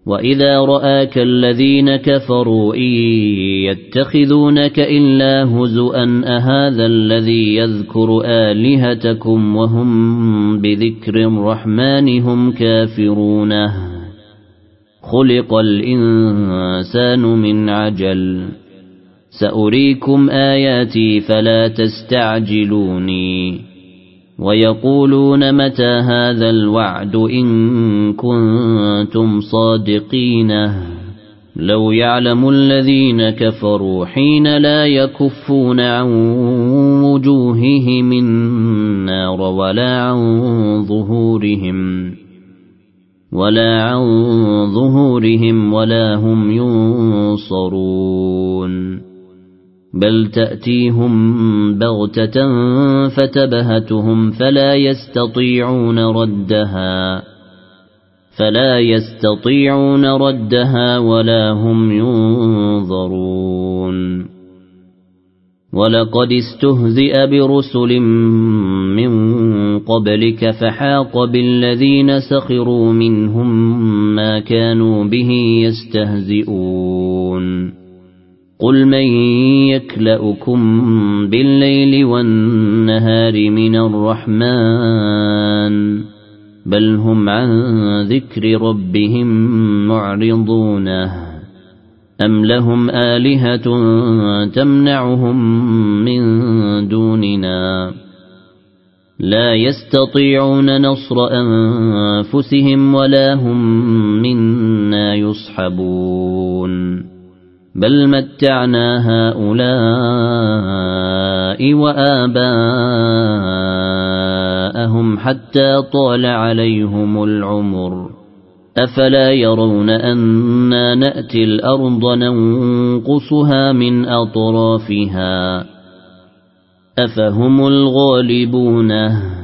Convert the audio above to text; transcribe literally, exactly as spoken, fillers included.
وإذا رآك الذين كفروا إن يتخذونك إلا هزؤا أهذا الذي يذكر آلهتكم وهم بذكر الرحمن هم كافرونه خلق الإنسان من عجل سأريكم آياتي فلا تستعجلوني ويقولون متى هذا الوعد إن كنتم صادقين لو يعلم الذين كفروا حين لا يكفون عن وجوههم النار ولا عن ظهورهم ولا عن ظهورهم ولا هم ينصرون بل تأتيهم بغتة فتبهتهم فلا يستطيعون ردها فلا يستطيعون ردها ولا هم ينظرون ولقد استهزئ برسل من قبلك فحاق بالذين سخروا منهم ما كانوا به يستهزئون قل من يكلؤكم بالليل والنهار من الرحمن بل هم عن ذكر ربهم معرضون أم لهم آلهة تمنعهم من دوننا لا يستطيعون نصر أنفسهم ولا هم منا يصحبون بل متعنا هؤلاء وآباءهم حتى طال عليهم العمر أفلا يرون أنا نأتي الأرض ننقصها من أطرافها أفهم الغالبون